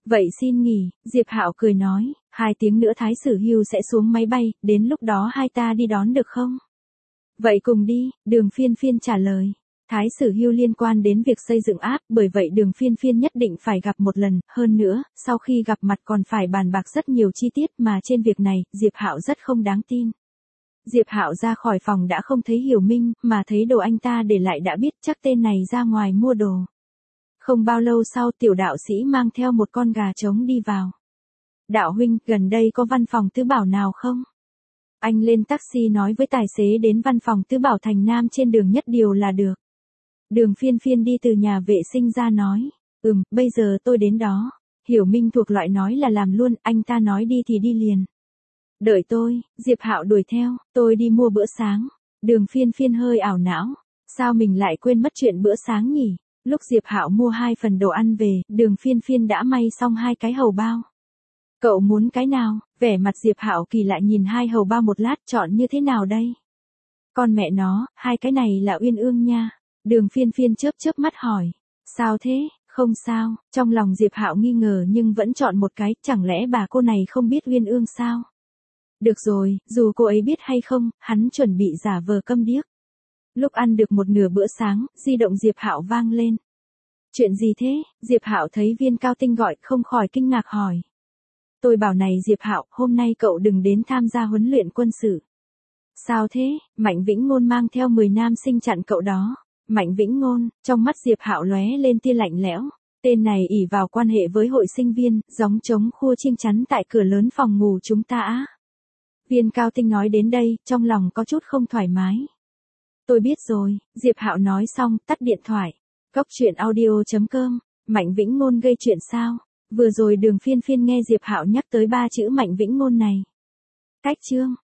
Vậy xin nghỉ, Diệp Hạo cười nói, 2 tiếng nữa Thái Sử Hưu sẽ xuống máy bay, đến lúc đó hai ta đi đón được không? Vậy cùng đi, Đường Phiên Phiên trả lời. Thái Sử Hưu liên quan đến việc xây dựng app, bởi vậy Đường Phiên Phiên nhất định phải gặp một lần, hơn nữa, sau khi gặp mặt còn phải bàn bạc rất nhiều chi tiết mà trên việc này, Diệp Hạo rất không đáng tin. Diệp Hạo ra khỏi phòng đã không thấy Hiểu Minh, mà thấy đồ anh ta để lại đã biết chắc tên này ra ngoài mua đồ. Không bao lâu sau tiểu đạo sĩ mang theo một con gà trống đi vào. Đạo huynh, gần đây có văn phòng Tứ Bảo nào không? Anh lên taxi nói với tài xế đến văn phòng Tứ Bảo Thành Nam trên đường Nhất Điều là được. Đường Phiên Phiên đi từ nhà vệ sinh ra nói, bây giờ tôi đến đó. Hiểu Minh thuộc loại nói là làm luôn, anh ta nói đi thì đi liền. Đợi tôi, Diệp Hạo đuổi theo, tôi đi mua bữa sáng. Đường Phiên Phiên hơi ảo não, sao mình lại quên mất chuyện bữa sáng nhỉ? Lúc Diệp Hạo mua 2 phần đồ ăn về, Đường Phiên Phiên đã may xong 2 cái hầu bao. Cậu muốn cái nào? Vẻ mặt Diệp Hạo kỳ lạ nhìn 2 hầu bao một lát, chọn như thế nào đây? Con mẹ nó, 2 cái này là Uyên Ương nha. Đường Phiên Phiên chớp chớp mắt hỏi. Sao thế? Không sao, trong lòng Diệp Hạo nghi ngờ nhưng vẫn chọn một cái, chẳng lẽ bà cô này không biết Uyên Ương sao? Được rồi, dù cô ấy biết hay không, hắn chuẩn bị giả vờ câm điếc. Lúc ăn được một nửa bữa sáng, di động Diệp Hạo vang lên. Chuyện gì thế? Diệp Hạo thấy Viên Cao Tinh gọi, không khỏi kinh ngạc hỏi. Tôi bảo này Diệp Hạo, hôm nay cậu đừng đến tham gia huấn luyện quân sự. Sao thế? Mạnh Vĩnh Ngôn mang theo 10 nam sinh chặn cậu đó. Mạnh Vĩnh Ngôn, trong mắt Diệp Hạo lóe lên tia lạnh lẽo. Tên này ỷ vào quan hệ với hội sinh viên, gióng trống khua chiêng chắn tại cửa lớn phòng ngủ chúng ta á. Viên Cao Tinh nói đến đây, trong lòng có chút không thoải mái. Tôi biết rồi, Diệp Hạo nói xong, tắt điện thoại. Cốc truyện audio.com, Mạnh Vĩnh Ngôn gây chuyện sao? Vừa rồi Đường Phiên Phiên nghe Diệp Hạo nhắc tới 3 chữ Mạnh Vĩnh Ngôn này. Cách chương.